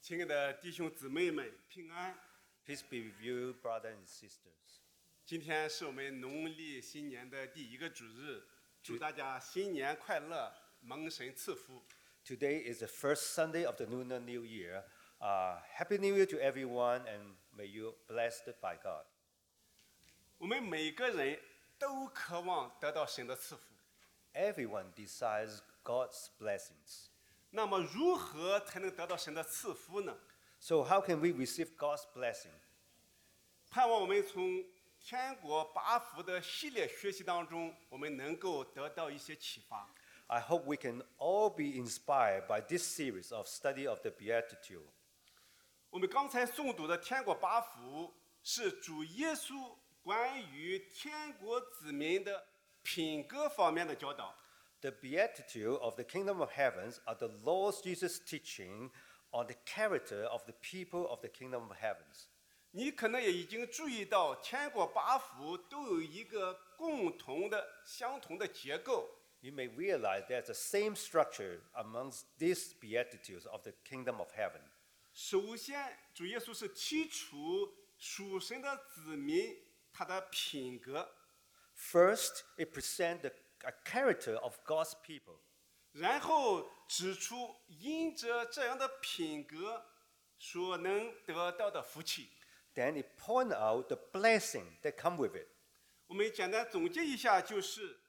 亲爱的弟兄姊妹们，平安！ Peace be with you, brothers and sisters. 今天是我们农历新年的第一个主日，祝大家新年快乐，蒙神赐福。 Today is the first Sunday of the Lunar New Year. Happy New Year to everyone, and may you be blessed by God. 我们每个人都渴望得到神的赐福， Everyone desires God's blessings. 那么如何才能得到神的赐福呢？ So how can we receive God's blessing? 盼望我们从天国八福的系列学习当中，我们能够得到一些启发。 I hope we can all be inspired by this series of study of the Beatitude. 我们刚才诵读的天国八福是主耶稣关于天国子民的品格方面的教导。 The Beatitude of the Kingdom of Heavens are the Lord Jesus' teaching on the character of the people of the Kingdom of Heavens. 你可能也已经注意到，天国八福都有一个共同的、相同的结构。 You may realize there's the same structure amongst these Beatitudes of the Kingdom of Heaven. 首先，主耶稣是提出属神的子民他的品格， First, it presents a character of God's people. 然后指出因着这样的品格所能得到的福气。 Then it points out the blessing that come with it. 我们简单总结一下，就是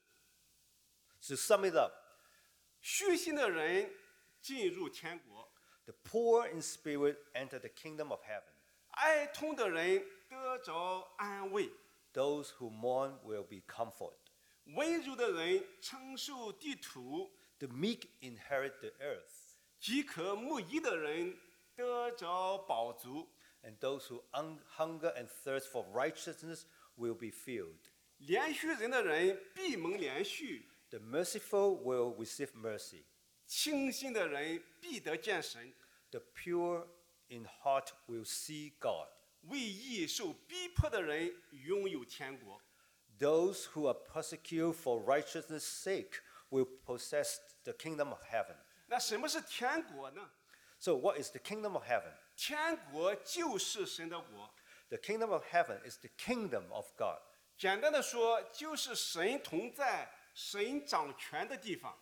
To sum it up, 虚心的人进入天国， the poor in spirit enter the kingdom of heaven. 哀痛的人得着安慰， Those who mourn will be comforted. 温柔的人承受地土， The meek inherit the earth, 饥渴慕义的人得着饱足， and those who hunger and thirst for righteousness will be filled. 连续人的人必蒙连续， The merciful will receive mercy. 清心的人必得见神， The pure in heart will see God. 为义受逼迫的人拥有天国。 Those who are persecuted for righteousness' sake will possess the kingdom of heaven. 那什么是天国呢？ So what is the kingdom of heaven? 天国就是神的国。 The kingdom of heaven is the kingdom of God. 简单的说，就是神同在、神掌权的地方。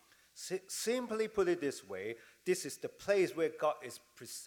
Simply put it this way, this is the place where God is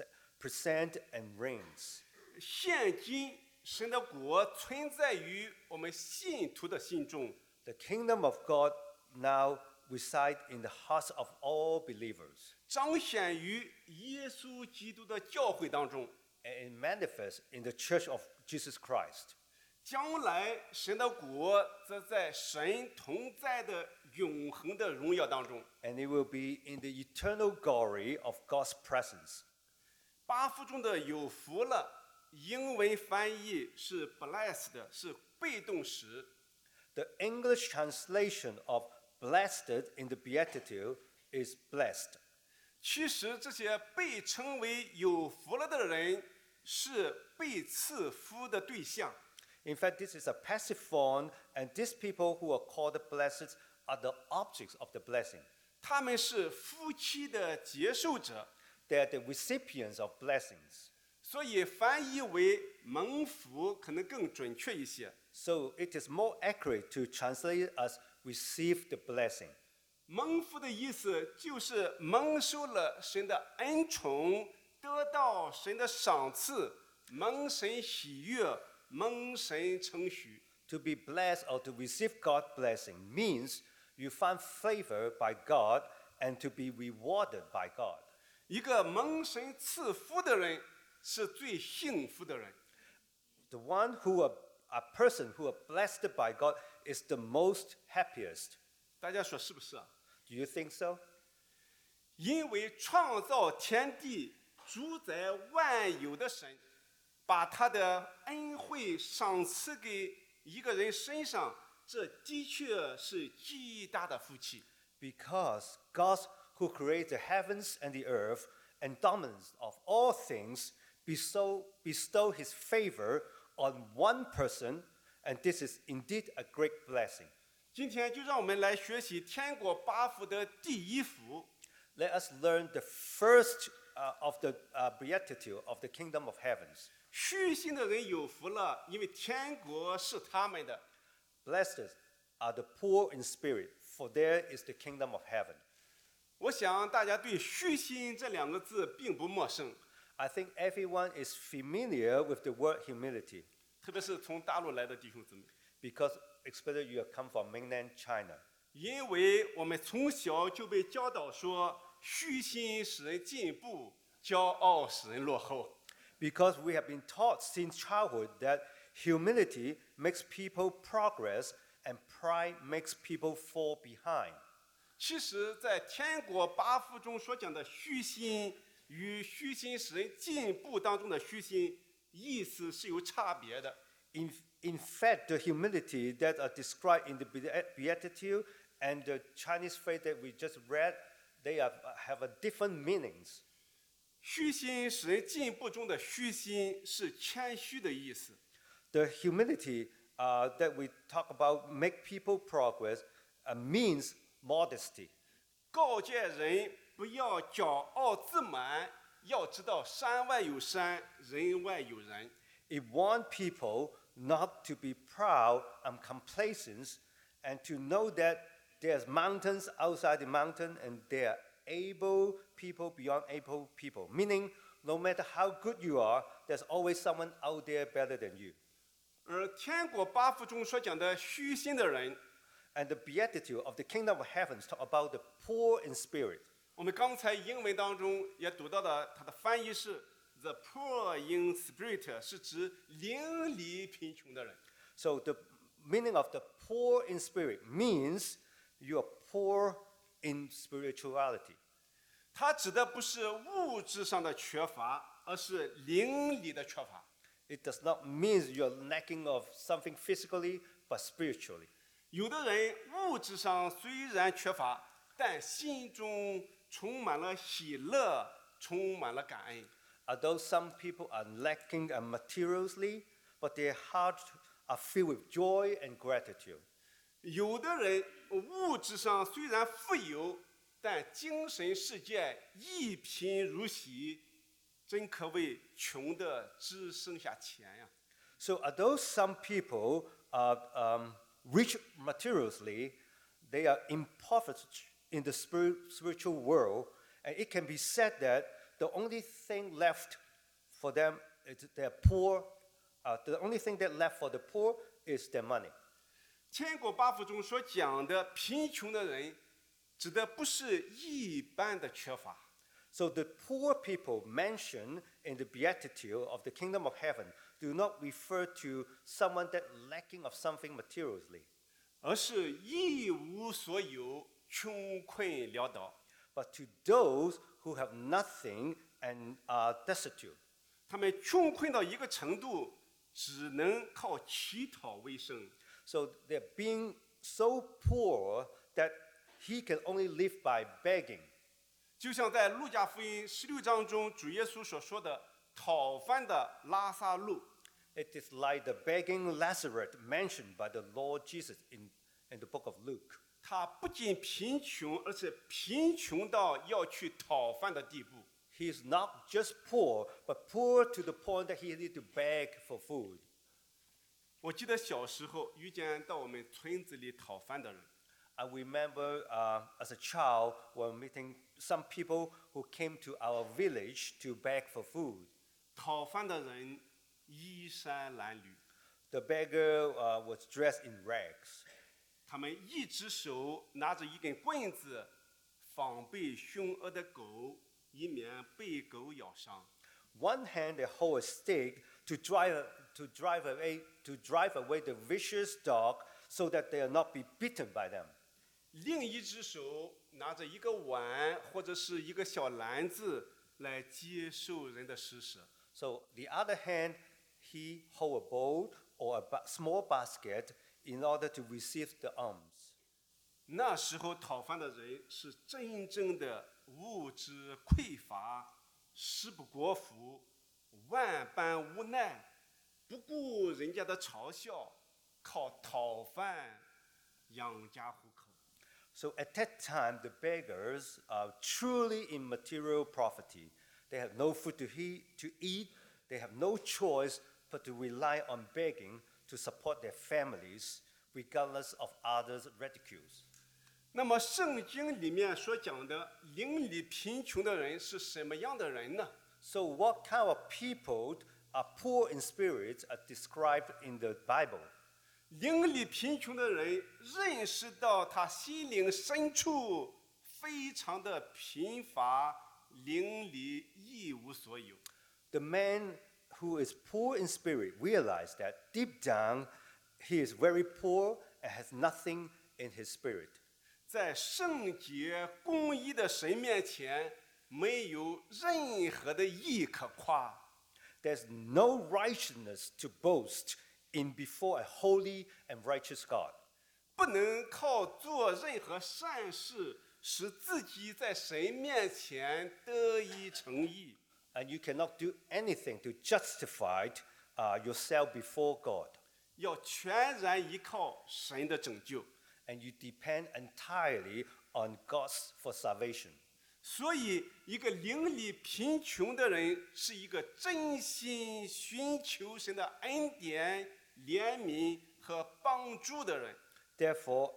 present and reigns. 现今神的国存在于我们信徒的心中， The kingdom of God now resides in the hearts of all believers, 彰显于耶稣基督的教会当中。 and it manifests in the church of Jesus Christ. 将来神的国则在神同在的永恒的荣耀当中。 And it will be in the eternal glory of God's presence. 八福中的有福了，英文翻译是 blessed， 是被动时。 The English translation of blessed in the Beatitude is blessed. 其实这些被称为有福了的人，是被赐福的对象。 In fact, this is a passive form, and these people who are called blessed are the objects of the blessing. 他们是夫妻的接受者， They are the recipients of blessings. 所以翻译为蒙福可能更准确一些。 So it is more accurate to translate it as receive the blessing. 蒙福的意思就是蒙受了神的恩宠，得到神的赏赐，蒙神喜悦，蒙神称许。 To be blessed or to receive God's blessing means you find favor by God and to be rewarded by God. 一个蒙神赐福的人是最幸福的人。 The one a person who are blessed by God is the most happiest. 大家说是不是啊？ Do you think so? 因为创造天地、主宰万有的神，把他的恩惠赏赐给一个人身上，这的确是极大的福气。 Because God who created the heavens and the earth and dominance of all things bestow his favor on one person, and this is indeed a great blessing. 今天就让我们来学习天国八福的第一福， Let us learn the first of the beatitude of the kingdom of heavens. 虚心的人有福了，因为天国是他们的。 Blessed are the poor in spirit, for there is the kingdom of heaven. 我想大家对虚心这两个字并不陌生， I think everyone is familiar with the word humility 特别是从大陆来的弟兄姊妹， because especially you have come from mainland China. 因为我们从小就被教导说，虚心使人进步，骄傲使人落后。 Because we have been taught since childhood that humility makes people progress and pride makes people fall behind. 其实，在天国八福中所讲的虚心与虚心使人进步当中的虚心，意思是有差别的。 In fact, the humility that are described in the Beatitude and the Chinese phrase that we just read, they have a different meanings. 虚心使人进步中的虚心是谦虚的意思， The humility that we talk about make people progress means modesty. 告诫人不要骄傲自满，要知道山外有山，人外有人。 It warns people not to be proud and complacent and to know that there's mountains outside the mountain and there are able people beyond able people. Meaning, no matter how good you are, there's always someone out there better than you. 而天国八福中所讲的虚心的人， And the beatitude of the kingdom of heavens talk about the poor in spirit. 我们刚才英文当中也读到的，它的翻译是 “the poor in spirit”，是指邻里贫穷的人。 So the meaning of the poor in spirit means you are poor in spirituality. 它指的不是物质上的缺乏，而是灵里的缺乏。 It does not mean you're lacking of something physically, but spiritually. 有的人物质上虽然缺乏，但心中充满了喜乐，充满了感恩。 Although some people are lacking materially, but their hearts are filled with joy and gratitude. 有的人物质上虽然富有，但精神世界一贫如洗，真可谓穷的只剩下钱呀。 So although some people are rich materially, they are impoverished in the spiritual world, and it can be said that the only thing left for them is they're poor. The only thing that left for the poor is their money. 天国八福中所讲的贫穷的人，指的不是一般的缺乏， So the poor people mentioned in the beatitude of the kingdom of heaven do not refer to someone that lacking of something materially, 而是一无所有，穷困潦倒。 but to those who have nothing and are destitute. 他们穷困到一个程度，只能靠乞讨为生。 So they're being so poor that he can only live by begging. 就像在路加福音16章中，主耶稣所说的讨饭的拉撒路， It is like the begging Lazarus mentioned by the Lord Jesus in the book of Luke. 他不仅贫穷，而且贫穷到要去讨饭的地步。 He is not just poor, but poor to the point that he need to beg for food. 我记得小时候遇见到我们村子里讨饭的人， I remember as a child when meeting some people who came to our village to beg for food. 讨饭的人衣衫褴褛， The beggar was dressed in rags. 他们一只手拿着一根棍子，防备凶恶的狗，以免被狗咬伤。 One hand they hold a stick to drive away the vicious dog so that they will not be bitten by them. 另一只手拿着一个碗或者是一个小篮子来接受人的施舍。 So the other hand, he hold a bowl or a small basket in order to receive the alms. 那时候讨饭的人是真正的物质匮乏，食不果腹，万般无奈，不顾人家的嘲笑，靠讨饭养家糊口。 So at that time, the beggars are truly in material poverty. They have no food to eat. They have no choice but to rely on begging to support their families, regardless of others' ridicules. 那么圣经里面所讲的邻里贫穷的人是什么样的人呢？ So what kind of people are poor in spirit are described in the Bible? 邻里贫穷的人认识到他心灵深处非常的贫乏，邻里一无所有。 The man who is poor in spirit realizes that deep down he is very poor and has nothing in his spirit. 在圣洁公义的神面前，没有任何的义可夸。 There's no righteousness to boast in before a holy and righteous God. 不能靠做任何善事，使自己在神面前得以称义。 And you cannot do anything to justify yourself before God. 要全然依靠神的拯救。 And you depend entirely on God's for salvation. 所以，一个邻里贫穷的人，是一个真心寻求神的恩典、怜悯和帮助的人。 Therefore,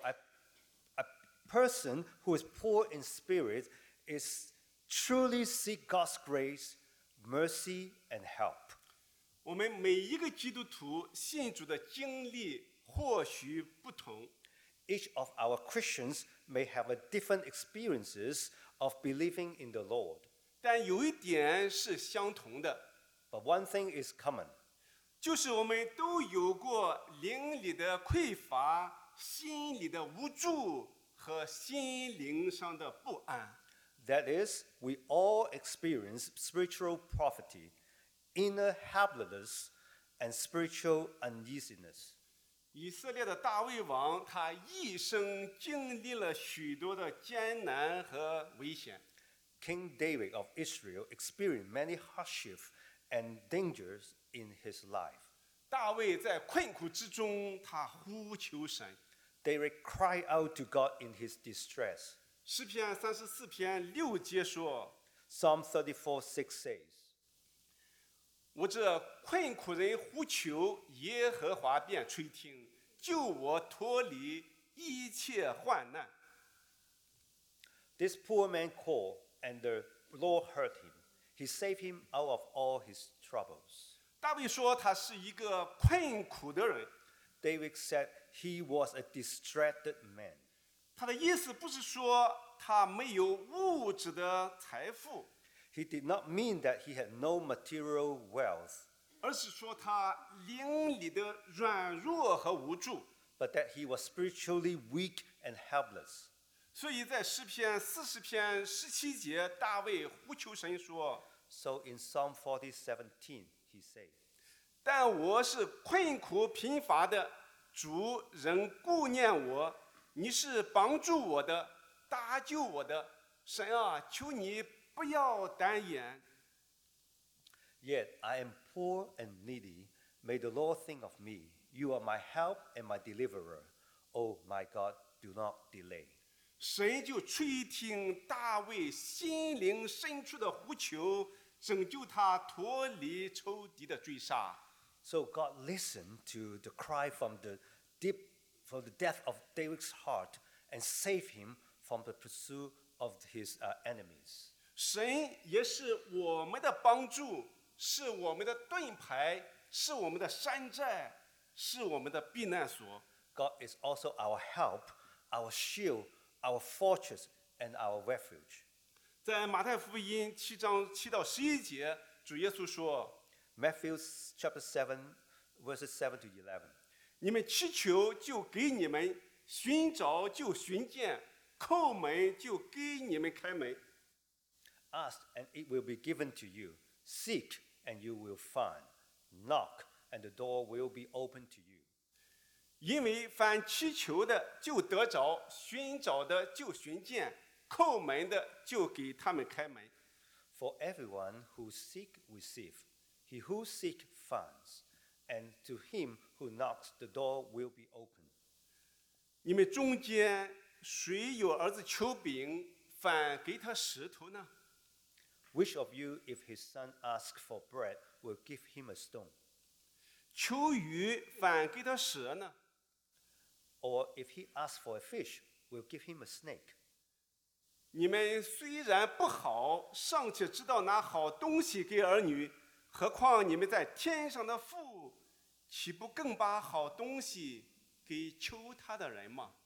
a person who is poor in spirit is truly seek God's grace, mercy, and help. 我们每一个基督徒信主的经历或许不同， Each of our Christians may have a different experiences of believing in the Lord. 但有一点是相同的， But one thing is common. 就是我们都有过灵里的匮乏、心里的无助和心灵上的不安。 That is, we all experience spiritual poverty, inner helplessness, and spiritual uneasiness. 以色列的大卫王，他一生经历了许多的艰难和危险。 King David of Israel experienced many hardships and dangers in his life. 大卫在困苦之中，他呼求神。 David cried out to God in his distress. 诗篇34篇6节说 Psalm 34:6 says,：“ 我这困苦人呼求，耶和华便垂听，救我脱离一切患难。” This poor man called, and the Lord heard him. He saved him out of all his troubles. 大卫说他是一个困苦的人， David said he was a distracted man. 他的意思不是说他没有物质的财富， He did not mean that he had no material wealth, 而是说他灵里的软弱和无助。 but that he was spiritually weak and helpless. 所以在诗篇40篇17节，大卫呼求神说 So in Psalm 40:17, he said,：“ 但我是困苦贫乏的，主仍顾念我。你是帮助我的，搭救我的。神啊，求你不要单言。 Yet I am poor and needy. May the Lord think of me. You are my help and my deliverer. Oh my God, do not delay.” 神就垂听大卫心灵深处的呼求，拯救他脱离仇敌的追杀。 So God listened to the cry from the depth of David's heart and saved him from the pursuit of his enemies. 神也是我们的帮助，是我们的盾牌，是我们的山寨，是我们的避难所。 God is also our help, our shield, our fortress, and our refuge. 在马太福音7章7到11节，主耶稣说 Matthew chapter 7, verses 7 to 11.：“ 你们祈求，就给你们；寻找，就寻见；叩门，就给你们开门。” Ask, and it will be given to you. Seek, and you will find. Knock, and the door will be opened to you. 因为凡祈求的就得着，寻找的就寻见，叩门的就给他们开门。 For everyone who seek receives, he who seeks finds, and to him who knocks the door will be opened. 你们中间谁有儿子求饼，反给他石头呢？ Which of you, if his son asks for bread, will give him a stone? 求鱼反给他蛇呢？ Or if he asks for a fish, will give him a snake? 你们虽然不好，尚且知道拿好东西给儿女，何况你们在天上的父，岂不更把好东西给求他的人吗？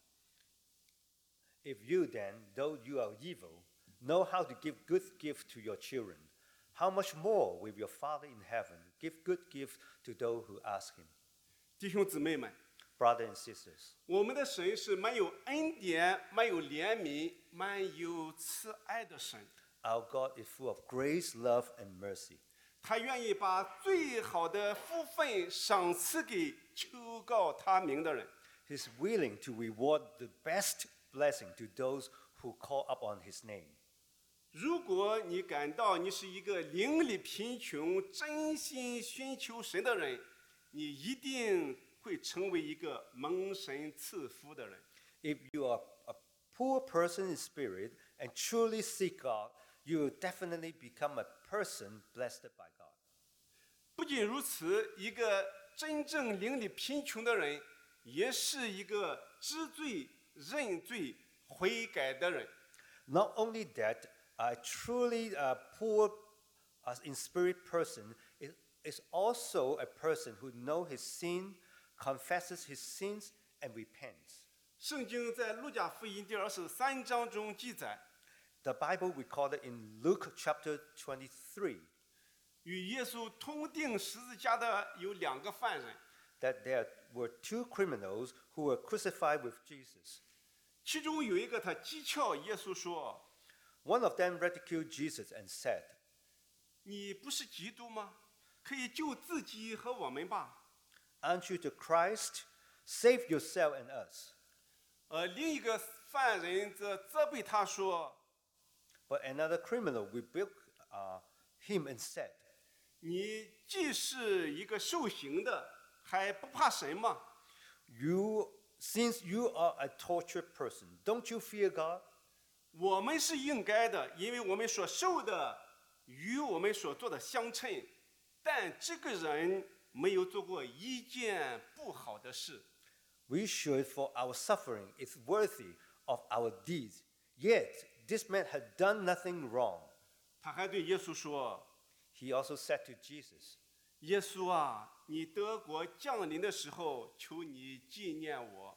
If you then, though you are evil, know how to give good gifts to your children, how much more will your Father in heaven give good gifts to those who ask him? 弟兄姊妹们， Brothers and sisters, 我们的神是满有恩典、满有怜悯、满有慈爱的神。 our God is full of grace, love, and mercy. 他愿意把最好的福分赏赐给求告他名的人。 He's willing to reward the best blessing to those who call upon his name. 如果你感到你是一个灵里贫穷、真心寻求神的人，你一定会成为一个蒙神赐福的人。 If you are a poor person in spirit and truly seek God, you will definitely become a person blessed by God. 不仅如此，一个真正灵里贫穷的人，也是一个知罪、认罪、悔改的人。 Not only that, a truly poor in spirit person is also a person who knows his sin, confesses his sins, and repents. 圣经在路加福音第23章中记载， The Bible recorded in Luke chapter 23 与耶稣同定十字架的有2个犯人， that there were two criminals who were crucified with Jesus. 其中有一个他讥诮耶稣说 One of them ridiculed Jesus and said,：“ 你不是基督吗？可以救自己和我们吧。” Aren't you the Christ? Save yourself and us. 另一个犯人则责备他说 But another criminal rebuked him and said,：“ 你既是一个受刑的，还不怕神吗？ Since you are a tortured person, don't you fear God? 我们是应该的，因为我们所受的与我们所做的相称。但这个人没有做过一件不好的事。 We should, for our suffering is worthy of our deeds. Yet this man had done nothing wrong. ” 他还对耶稣说 He also said to Jesus,：“ 耶稣啊，你德国降临的时候，求你纪念我。”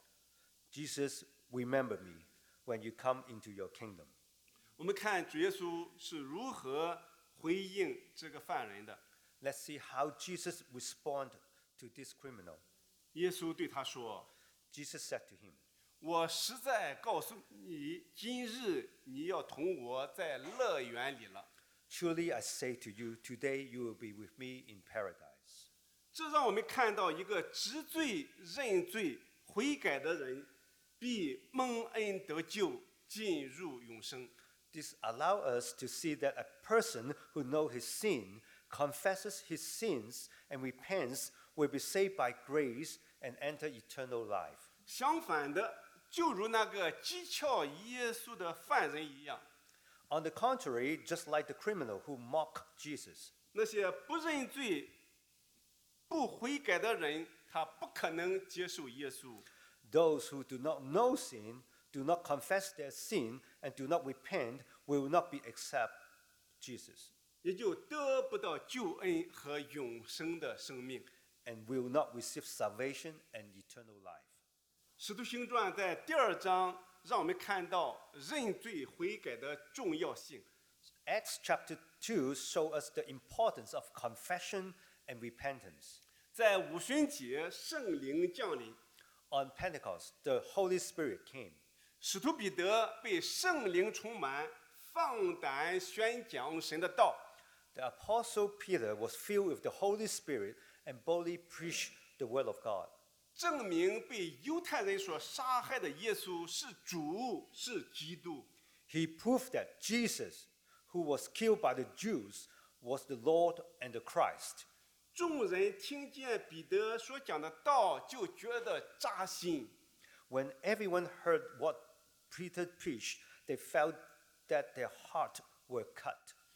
Jesus, remember me when you come into your kingdom. 我们看主耶稣是如何回应这个犯人的。 Let's see how Jesus responded to this criminal. 耶稣对他说 Jesus said to him,：“ 我实在告诉你，今日你要同我在乐园里了。” Truly I say to you, today you will be with me in paradise. 这让我们看到一个知罪、认罪、悔改的人，必蒙恩得救，进入永生。 This allows us to see that a person who knows his sin, confesses his sins, and repents will be saved by grace and enter eternal life. 相反的，就如那个讥诮耶稣的犯人一样， On the contrary, just like the criminal who mocked Jesus, 那些不认罪、不悔改的人，他不可能接受耶稣。 those who do not know sin, do not confess their sin, and do not repent will not be accept Jesus 也就得不到救恩和永生的生命。 and will not receive salvation and eternal life. 使徒行传在第2章让我们看到认罪悔改的重要性。 Acts chapter 2 show us the importance of confession and repentance. 在五旬节，圣灵降临， On Pentecost, the Holy Spirit came. 使徒彼得被圣灵充满，放胆宣讲神的道。 The apostle Peter was filled with the Holy Spirit and boldly preached the word of God. 证明被犹太人所杀害的耶稣是主，是基督。 He proved that Jesus, who was killed by the Jews, was the Lord and the Christ. 众人听见彼得所讲的道，就觉得扎心。 When everyone heard what Peter preached, they felt that their hearts were cut.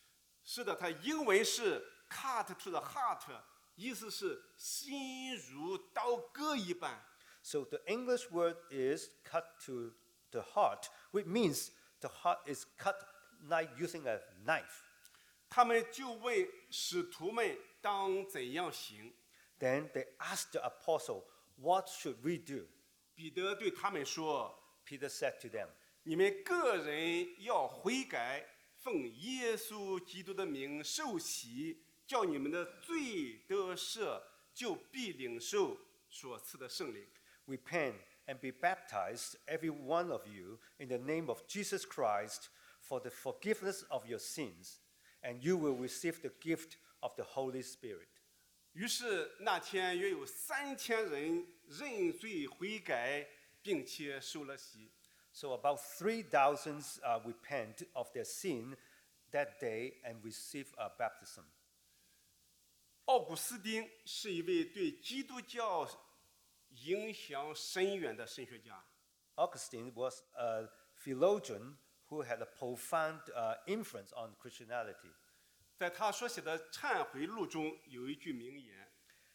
是的，它英文是 cut to the heart， 意思是心如刀割一般。 So the English word is cut to the heart, which means the heart is cut like using a knife. 他们就问使徒们当怎样行。 Then they asked the apostle, "What should we do?" 彼得对他们说 Peter said to them,：“ 你们个人要悔改，奉耶稣基督的名受洗，叫你们的罪得赦，就必领受所赐的圣灵。” Repent and be baptized, every one of you, in the name of Jesus Christ, for the forgiveness of your sins, and you will receive the gift of the Holy Spirit. 于是那天约有3000人认罪悔改，并且受了洗。 So about 3,000 repent of their sin that day and receive baptism. 奥古斯丁是一位对基督教影响深远的神学家。 Augustine was a theologian who had a profound influence on Christianity. 在他所写的《忏悔录》中有一句名言，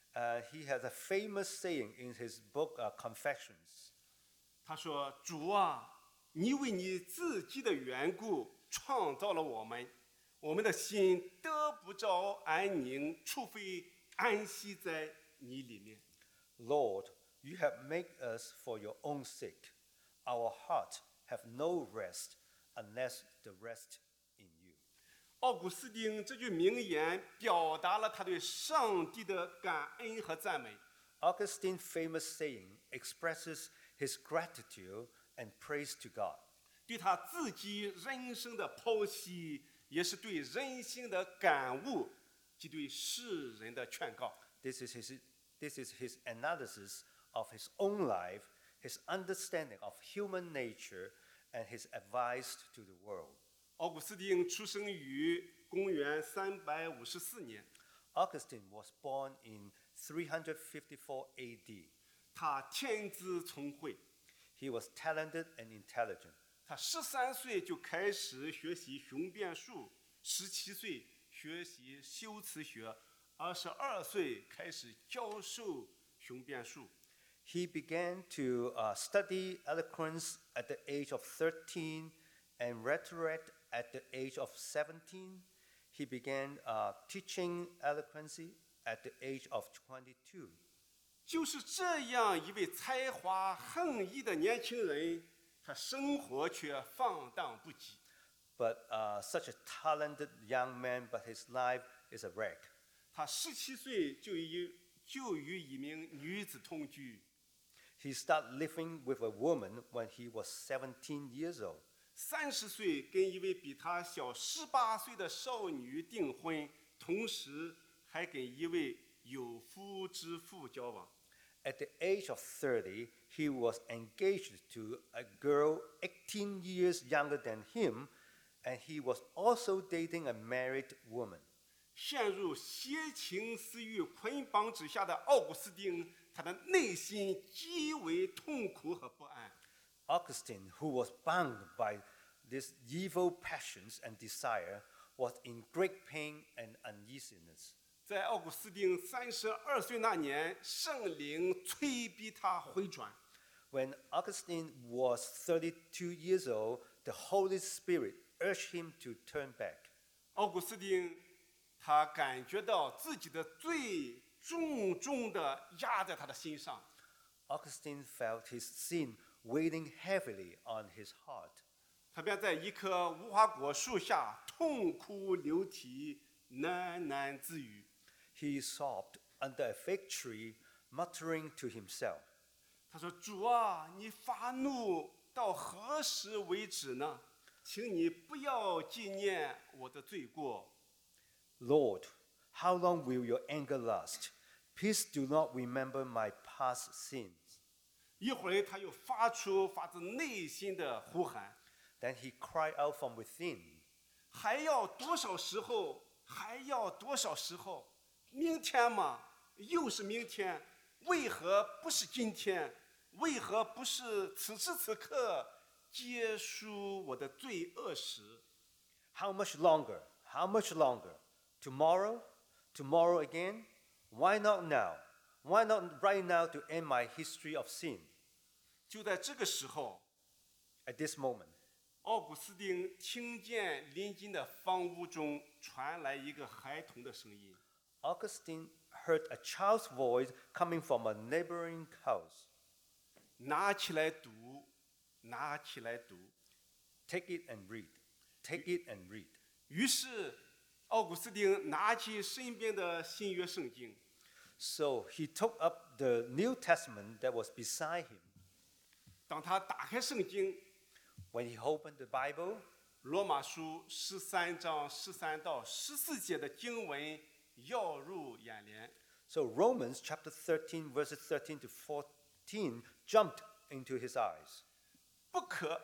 He has a famous saying in his book Confessions. 他说：“主啊，你为你自己的缘故创造了我们，我们的心得不着安宁，除非安息在你里面。” Lord, you have made us for your own sake. Our heart have no rest unless the rest in you. 奥古斯丁这句名言表达了他对上帝的感恩和赞美。 Augustine's famous saying expresses his gratitude and praise to God. 对他自己人生的剖析，也是对人性的感悟及对世人的劝告。 This is his analysis of his own life, his understanding of human nature, and his advice to the world. 奥古斯丁出生于公元354年， Augustine was born in 354 AD. 他天资聪慧， He was talented and intelligent. 他13岁就开始学习雄辩术，17岁学习修辞学，22岁开始教授雄辩术。 He began to study eloquence at the age of 13 and rhetoric at the age of 17. He began teaching eloquence at the age of 22. 就是这样一位才华横溢的年轻人，他生活却放荡不羁。 But such a talented young man, but his life is a wreck. 他17岁就与一名女子同居， He started living with a woman when he was 17 years old. 30岁跟一位比他小18岁的少女订婚，同时还跟一位有妇之夫交往。 At the age of 30, he was engaged to a girl 18 years younger than him, and he was also dating a married woman. 陷入邪情私欲捆绑之下的奥古斯丁，他的内心极为痛苦和不安。 Augustine, who was bound by these evil passions and desire, was in great pain and uneasiness. 在奥古斯丁32岁那年，圣灵催逼他回转。 When Augustine was 32 years old, the Holy Spirit urged him to turn back. 奥古斯丁他感觉到自己的罪重重地压在他的心上， Augustine felt his sin weighing heavily on his heart. 他便在一棵无花果树下痛哭流涕，喃喃自语。 He sobbed under a fig tree, muttering to himself, 他说：“主啊，你发怒到何时为止呢？请你不要纪念我的罪过。 Lord, how long will your anger last? Please do not remember my past sins. ” 一会儿他又发出发自内心的呼喊 Then he cried out from within,：“ 还要多少时候？还要多少时候？明天吗？又是明天，为何不是今天？为何不是此时此刻结束我的罪恶时？” How much longer? How much longer? Tomorrow? Tomorrow again? Why not now? Why not right now to end my history of sin? 就在这个时候， At this moment, 奥古斯丁听见邻近的房屋中传来一个孩童的声音。 Augustine heard a child's voice coming from a neighboring house. 拿起来读，拿起来读。 Take it and read. Take it and read. 于是，奥古斯丁拿起身边的新约圣经， So he took up the New Testament that was beside him. 当他打开圣经， When he opened the Bible, 罗马书13章13到14节的经文跃入眼帘。 so Romans chapter 13, verses 13 to 14 jumped into his eyes. 不可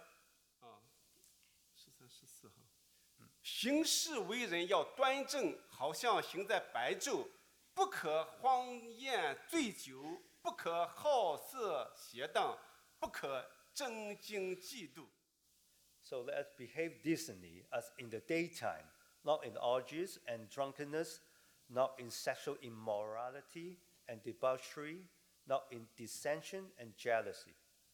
13、14哈，行事为人要端正，好像行在白昼，不可荒宴醉酒，不可好色邪荡，不可争竞嫉妒。 So let us behave decently as in the daytime, not in orgies and drunkenness, not in sexual immorality and debauchery, not in dissension and jealousy.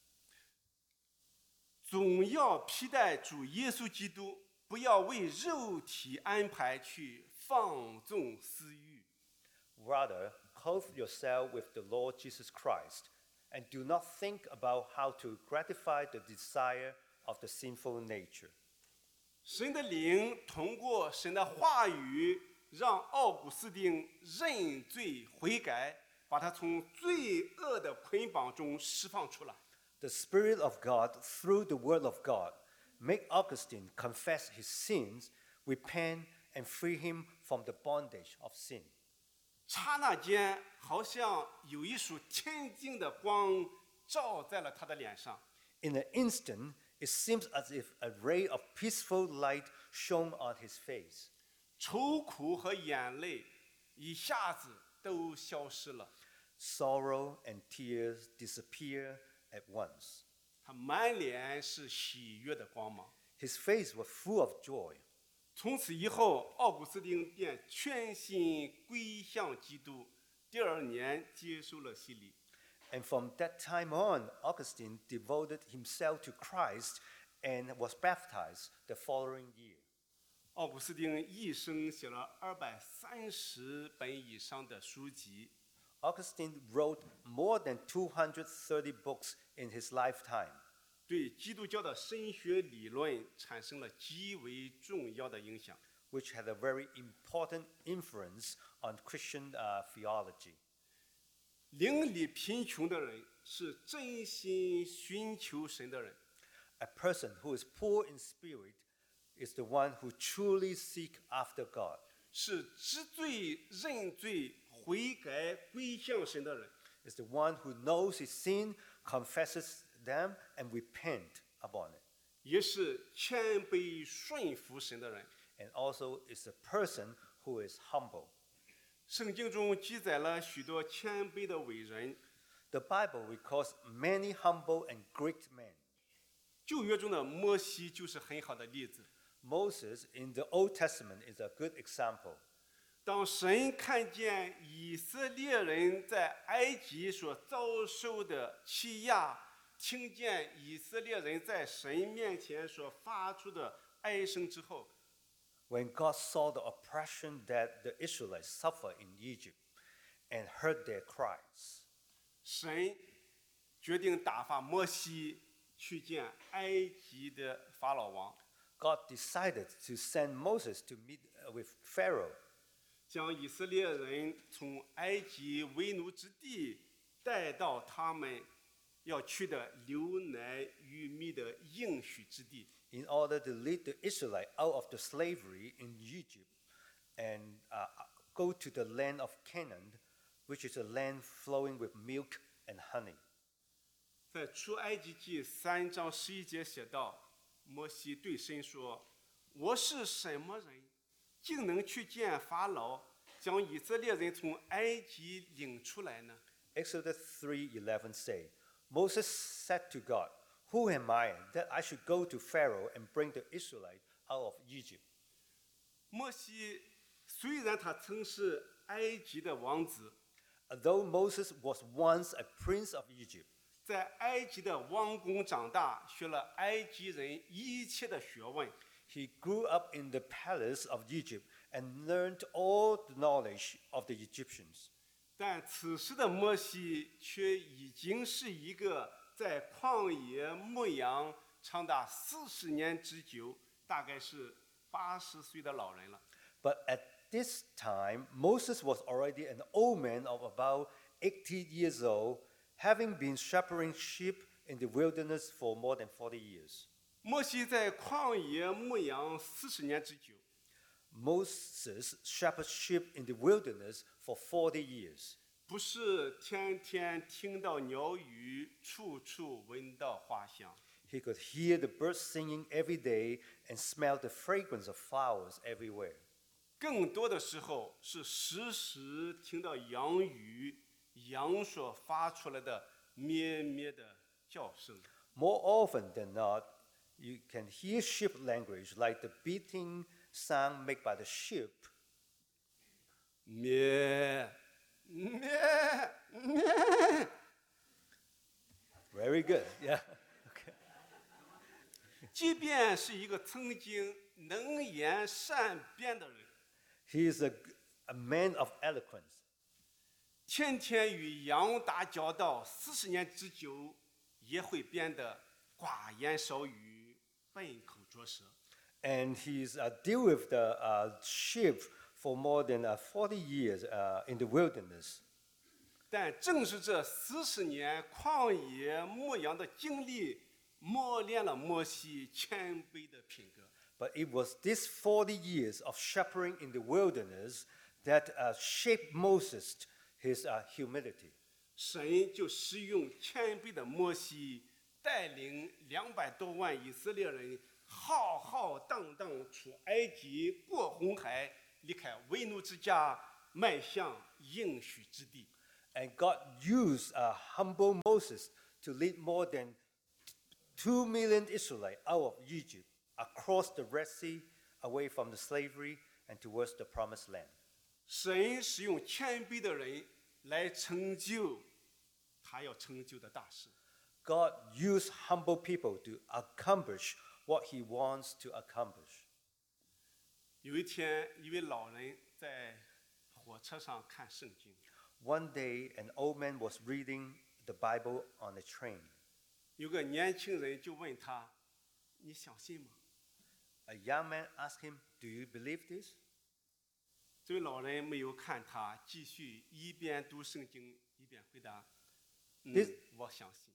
总要披戴主耶稣基督，不要为肉体安排去放纵私欲。 Rather, clothe yourself with the Lord Jesus Christ, and do not think about how to gratify the desire of the sinful nature. 神的灵通过神的话语，让奥古斯丁认罪悔改，把他从罪恶的捆绑中释放出来。 The Spirit of God, through the Word of God, make Augustine confess his sins, repent, and free him from the bondage of sin. 刹那间，好像有一束天境的光照在了他的脸上。 In an instant, it seems as if a ray of peaceful light shone on his face. 愁苦和眼泪一下子都消失了， Sorrow and tears disappear at once. 他满脸是喜悦的光芒。 His face was full of joy. 从此以后，奥古斯丁便全心归向基督。第二年接受了洗礼。 And from that time on, Augustine devoted himself to Christ and was baptized the following year. 奥古斯丁一生写了230本以上的书籍， Augustine wrote more than 230 books in his lifetime, 对基督教的神学理论产生了极为重要的影响。 which had a very important influence on Christian theology. 灵里贫穷的人是真心寻求神的人。 A person who is poor in spirit is the one who truly seeks after God. 是知罪、认罪、悔改、归向神的人。 Is the one who knows his sin, confesses them, and repent upon it. 也是谦卑顺服神的人。 And also is a person who is humble. 圣经中记载了许多谦卑的伟人。 The Bible records many humble and great men. 旧约中的摩西就是很好的例子。 Moses in the Old Testament is a good example. 当神看见以色列人在埃及所遭受的欺压，听见以色列人在神面前所发出的哀声之后， When God saw the oppression that the Israelites suffered in Egypt and heard their cries, 神决定打发摩西去见埃及的法老王， God decided to send Moses to meet with Pharaoh, 将以色列人从埃及为奴之地带到他们要去的流奶与蜜的应许之地。 in order to lead the Israelites out of the slavery in Egypt and go to the land of Canaan, which is a land flowing with milk and honey. 在出埃及记3章11节写道：“摩西对神说：‘我是什么人，竟能去见法老，将以色列人从埃及领出来呢？’ Exodus 3:11 say, Moses said to God, Who am I that I should go to Pharaoh and bring the Israelites out of Egypt? 摩西虽然他曾是埃及的王子， Although Moses was once a prince of Egypt, 在埃及的王宫长大，学了埃及人一切的学问， he grew up in the palace of Egypt and learned all the knowledge of the Egyptians. 但此时的摩西却已经是一个在旷野牧羊长达40年之久，大概是80岁的老人了。 But at this time, Moses was already an old man of about 80 years old, having been shepherding sheep in the wilderness for more than 40 years. 摩西在旷野牧羊40年之久， Moses shepherded sheep in the wilderness for 40 years. 不是天天听到鸟语，处处闻到花香。 He could hear the birds singing every day and smell the fragrance of flowers everywhere. 更多的时候是时时听到羊语，羊所发出来的咩咩的叫声。 More often than not, you can hear sheep language like the beating sound made by the sheep. 咩咩咩， Very good. Yeah. Okay. 即便是一个曾经能言善辩的人， He is a man of eloquence. 天天与羊打交道40年之久，也会变得寡言少语、笨口拙舌。 And he's deal with the sheep for more than 40 years in the wilderness. 但正是这40年旷野牧羊的经历，磨练了摩西谦卑的品格。 But it was these 40 years of shepherding in the wilderness that shaped Moses, his humility. 神就使用谦卑的摩西，带领200多万以色列人浩浩荡荡出埃及，过红海，离开为奴之家，迈向应许之地。 And God used humble Moses to lead more than 2 million Israelites out of Egypt, across the Red Sea, away from the slavery, and towards the promised land. 神使用谦卑的人来成就他要成就的大事。 God used humble people to accomplish what he wants to accomplish. 有一天，一位老人在火车上看圣经， One day, an old man was reading the Bible on a train. 有个年轻人就问他：“你相信吗 A young man asked him, "Do you believe this?" ？” 这位老人没有看他，继续一边读圣经一边回答：“ this 我相信。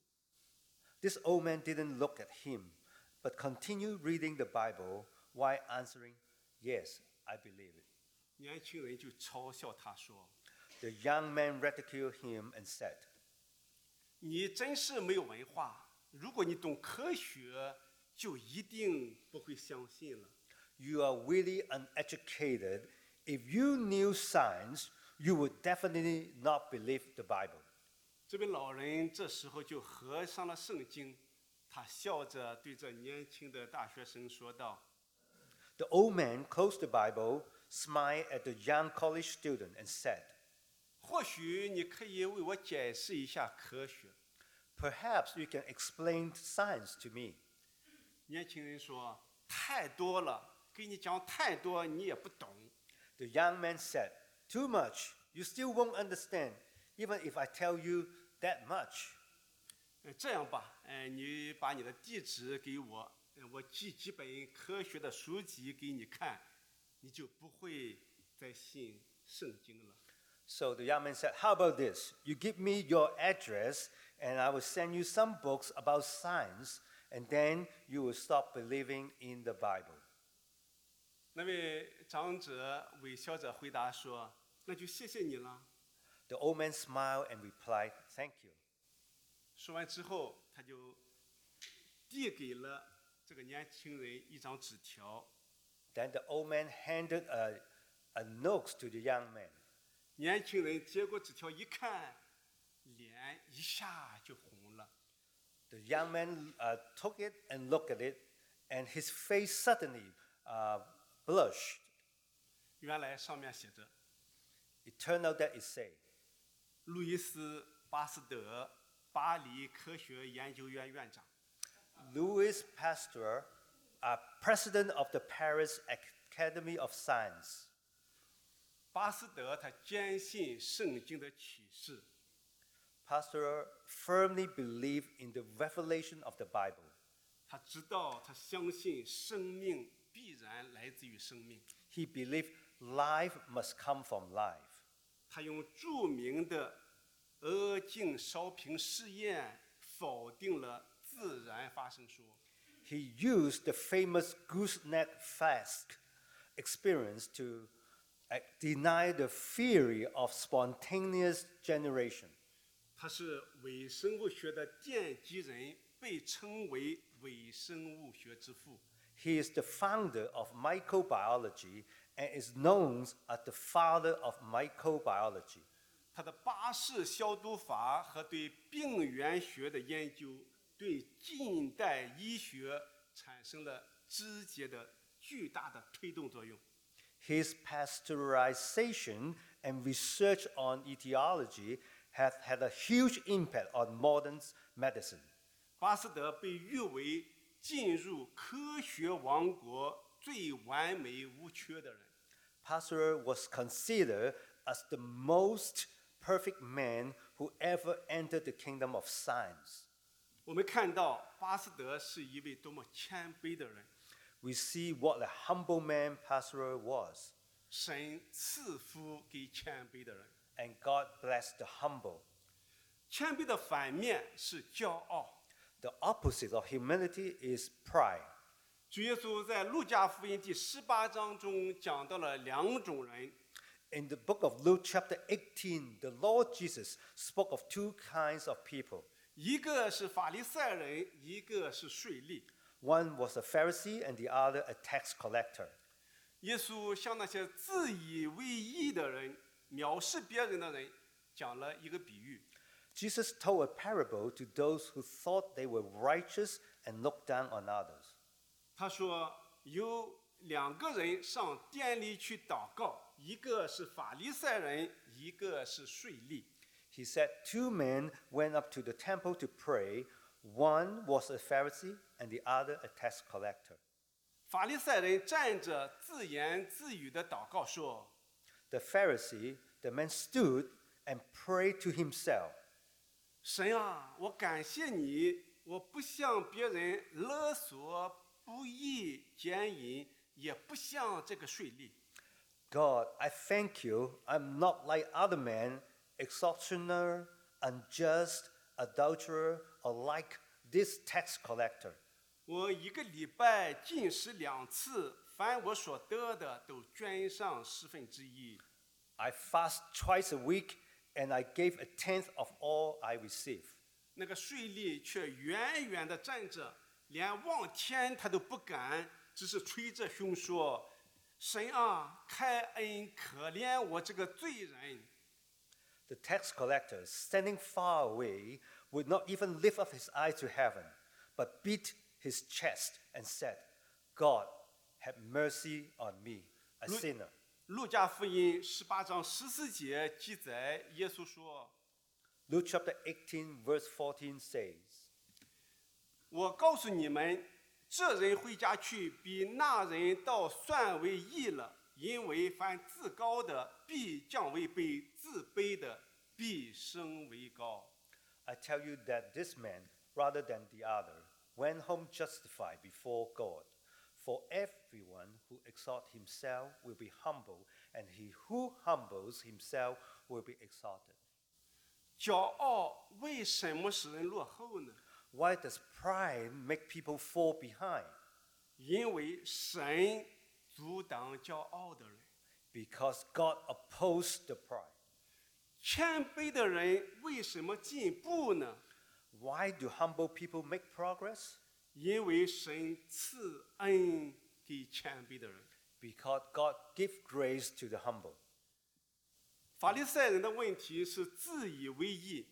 This old man didn't look at him, but continued reading the Bible while answering, "Yes, I believe it." ” 年轻人就嘲笑他说 The young man ridiculed him and said, 你真是没有文化。如果你懂科学，就一定不会相信了。 "You are really uneducated. If you knew science, you would definitely not believe the Bible." 这位老人这时候就合上了圣经，他笑着对这年轻的大学生说道 The old man closed the Bible, smiled at the young college student, and said, 或许你可以为我解释一下科学。 "Perhaps you can explain science to me." 年轻人说：“太多了，给你讲太多，你也不懂。 The young man said, "Too much. You still won't understand, even if I tell you that much." 这样吧，你把你的地址给我，我寄几本科学的书籍给你看，你就不会再信圣经了。” So the young man said, "How about this? You give me your address, and I will send you some books about science, and then you will stop believing in the Bible." 那位长者微笑着回答说：“那就谢谢你了。” The old man smiled and replied, "Thank you." 说完之后，他就递给了这个年轻人一张纸条。 Then the old man handed a note to the young man. 年轻人接过纸条一看，脸一下就红了。 The young man took it and looked at it, and his face suddenly blushed. 原来上面写着 It turned out that it said, 路易斯·巴斯德，巴黎科学研究院院长。 Louis Pasteur, president of the Paris Academy of Science. 巴斯德他坚信圣经的启示， Pasteur firmly believed in the revelation of the Bible. 他相信生命必然来自于生命。 He believed life must come from life. 他用著名的鹅颈烧瓶试验否定了自然发生说。 He used the famous gooseneck flask experience to deny the theory of spontaneous generation. 他是微生物学的奠基人，被称为微生物学之父。 He is the founder of microbiology and is known as the father of microbiology. 他的巴氏消毒法和对病原学的研究，对近代医学产生了直接的巨大的推动作用。 His pasteurization and research on etiology have had a huge impact on modern medicine. 巴斯德被誉为进入科学王国最完美无缺的人。 Pasteur was considered as the most perfect man who ever entered the kingdom of science. 我们看到巴斯德是一位多么谦卑的人， We see what a humble man Pasteur was, 神赐福给谦卑的人。 and God blessed the humble. 谦卑的反面是骄傲。 The opposite of humility is pride. 主耶稣在路加福音第18章中讲到了两种人， In the book of Luke, chapter 18, the Lord Jesus spoke of two kinds of people. 一个是法利赛人，一个是税吏。 One was a Pharisee and the other a tax collector. 耶稣向那些自以为义的人、藐视别人的人讲了一个比喻。 Jesus told a parable to those who thought they were righteous and looked down on others. 他说，有两个人上殿里去祷告，一个是法利赛人，一个是税吏。 He said, two men went up to the temple to pray. One was a Pharisee and the other a tax collector. 法利赛人站着自言自语的祷告说 The Pharisee, the man stood and prayed to himself. 神啊，我感谢你，我不向别人勒索、不义、奸淫，也不像这个税吏。 God, I thank you. I'm not like other men, extortioner, unjust, adulterer, or like this tax collector. 我一个礼拜禁食2次，凡我所得的都捐上1/10。 I fast twice a week and I gave a tenth of all I receive. 那个税吏却远远地站着，连望天他都不敢，只是捶着胸说：“神啊，开恩可怜我这个罪人。” The tax collector, standing far away, would not even lift up his eyes to heaven, but beat his chest and said, God, have mercy on me, a sinner. 路加福音18章14节记载，耶稣说 Luke chapter 18, verse 14 says,：“ 我告诉你们，这人回家去，比那人倒算为义了。因为凡自高的，必降为卑；自卑的，必升为高。” I tell you that this man, rather than the other, went home justified before God. For everyone who exalts himself will be humbled, and he who humbles himself will be exalted. 骄傲为什么使人落后呢？ Why does pride make people fall behind? 因为神阻挡骄傲的人。 Because God opposed the pride. 谦卑的人为什么进步呢？ Why do humble people make progress? 因为神赐恩给谦卑的人。 Because God gives grace to the humble. 法利赛人的问题是自以为义，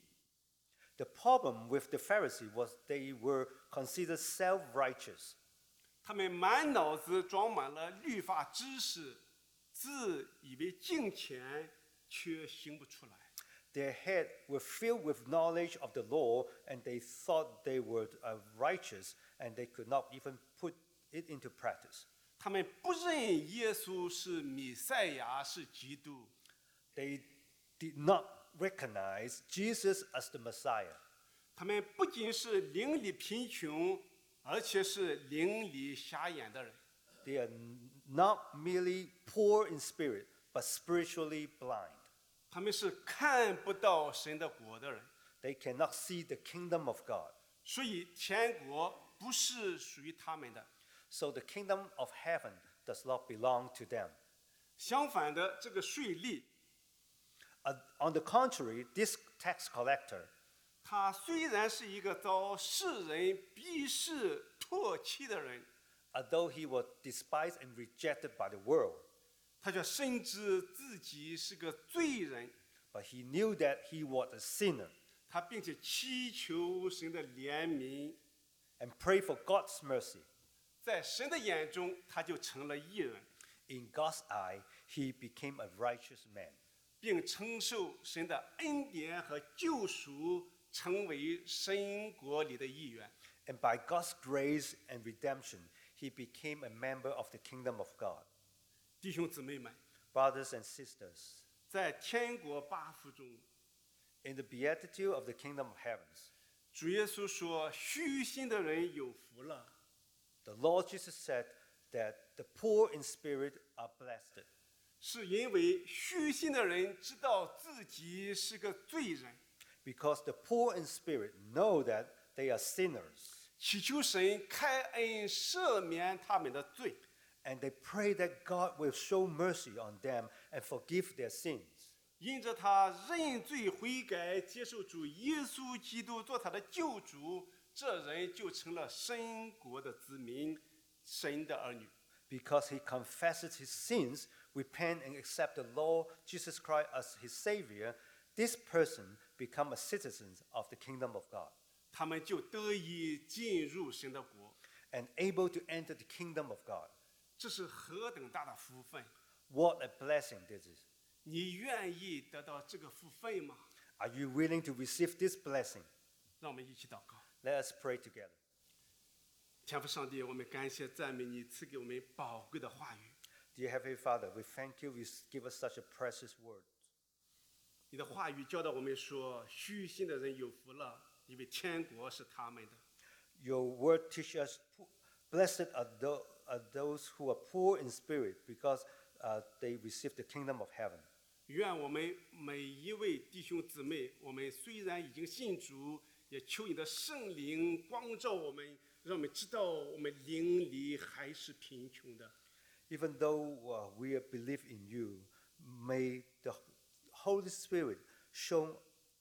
The problem with the Pharisees was they were considered self-righteous. 他们满脑子装满了律法知识， 自以为敬虔，却行不出来。 Their head were filled with knowledge of the law, and they thought they were righteous, and they could not even put it into practice. 他们不认耶稣是弥赛亚，是基督。 They did not recognize Jesus as the Messiah. 他们不仅是灵里贫穷，而且是灵里瞎眼的人。 They are not merely poor in spirit, but spiritually blind. 他们是看不到神的国的人。 They cannot see the kingdom of God. 所以天国不是属于他们的。 So the kingdom of heaven does not belong to them. 相反的，这个税吏， On the contrary, this tax collector, 他虽然是一个遭世人鄙视、唾弃的人， although he was despised and rejected by the world, 他却深知自己是个罪人， but he knew that he was a sinner 他并且祈求神的怜悯， and prayed for God's mercy. 在神的眼中，他就成了义人， In God's eye, he became a righteous man 并承受神的恩典和救赎，成为神国里的一员。 and by God's grace and redemption, he became a member of the kingdom of God. 弟兄姊妹们， Brothers and sisters, 在天国八福中， in the beatitude of the kingdom of heavens, 主耶稣说：“虚心的人有福了。” the Lord Jesus said that the poor in spirit are blessed, 是因为虚心的人知道自己是个罪人， because the poor in spirit know that they are sinners, 祈求神开恩赦免他们的罪。 and they pray that God will show mercy on them and forgive their sins. 因着他认罪悔改，接受主耶稣基督做他的救主，这人就成了神国的子民，神的儿女。 Because he confesses his sins, repent and accept the Lord Jesus Christ as his Savior, this person become a citizen of the kingdom of God 他们就得以进入神的国， and able to enter the kingdom of God. 这是何等大的福分！ What a blessing this is. 你愿意得到这个福分吗？ Are you willing to receive this blessing? 让我们一起祷告。 Let us pray together. 天父上帝，我们感谢赞美你赐给我们宝贵的话语。 Dear Heavenly Father, we thank you. You give us such a precious word. 你的话语教导我们说，虚心的人有福了，因为天国是他们的。 Your word teaches us, blessed are those who are poor in spirit, because they receive the kingdom of heaven. 愿我们每一位弟兄姊妹，我们虽然已经信主，也求你的圣灵光照我们，让我们知道我们灵里还是贫穷的。 Even though we believe in you, may the Holy Spirit shine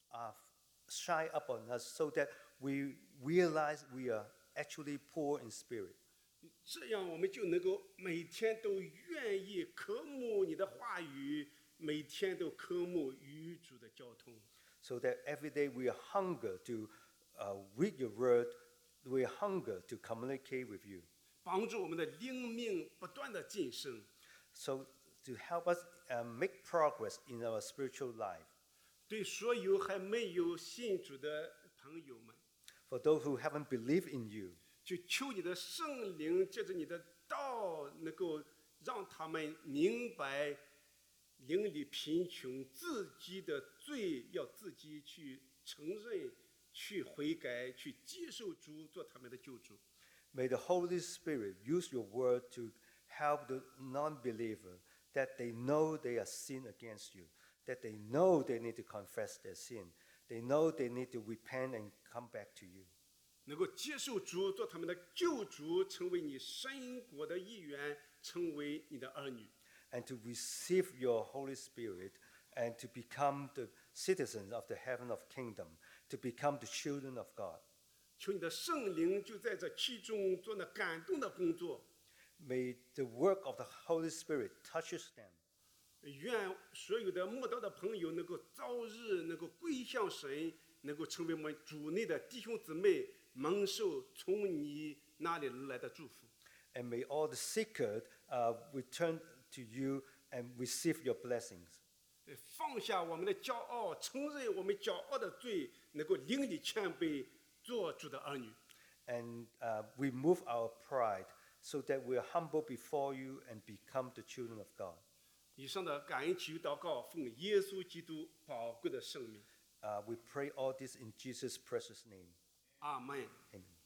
upon us so that we realize we are actually poor in spirit. 这样我们就能够每天都愿意渴慕你的话语，每天都渴慕与主的交通。 So that every day we are hunger to read your word, we are hunger to communicate with you. 帮助我们的灵命不断的晋升。 So to help us make progress in our spiritual life. 对所有还没有信主的朋友们， For those who haven't believed in you, 就求你的圣灵借着你的道，能够让他们明白灵里贫穷，自己的罪要自己去承认、去悔改、去接受主做他们的救主。 may the Holy Spirit use your word to help the non-believer that they know they are sin against you, that they know they need to confess their sin, they know they need to repent and come back to you. 能够接受主做他们的救主，成为你神国的一员，成为你的儿女。 And to receive your Holy Spirit and to become the citizens of the heaven of kingdom, to become the children of God. 求你的圣灵就在这其中做那感动的工作。 May the work of the Holy Spirit touches them. 愿所有的慕道的朋友能够早日能够归向神，能够成为我们主内的弟兄姊妹，蒙受从你那里而来的祝福。 And may all the seekers return to you and receive your blessings. 放下我们的骄傲，承认我们骄傲的罪，能够灵里谦卑，做主的儿女。 And remove our pride so that we are humble before you and become the children of God. 以上的感恩祈祷告，奉耶稣基督宝贵的圣名， We pray all this in Jesus' precious name. 阿门。 Amen.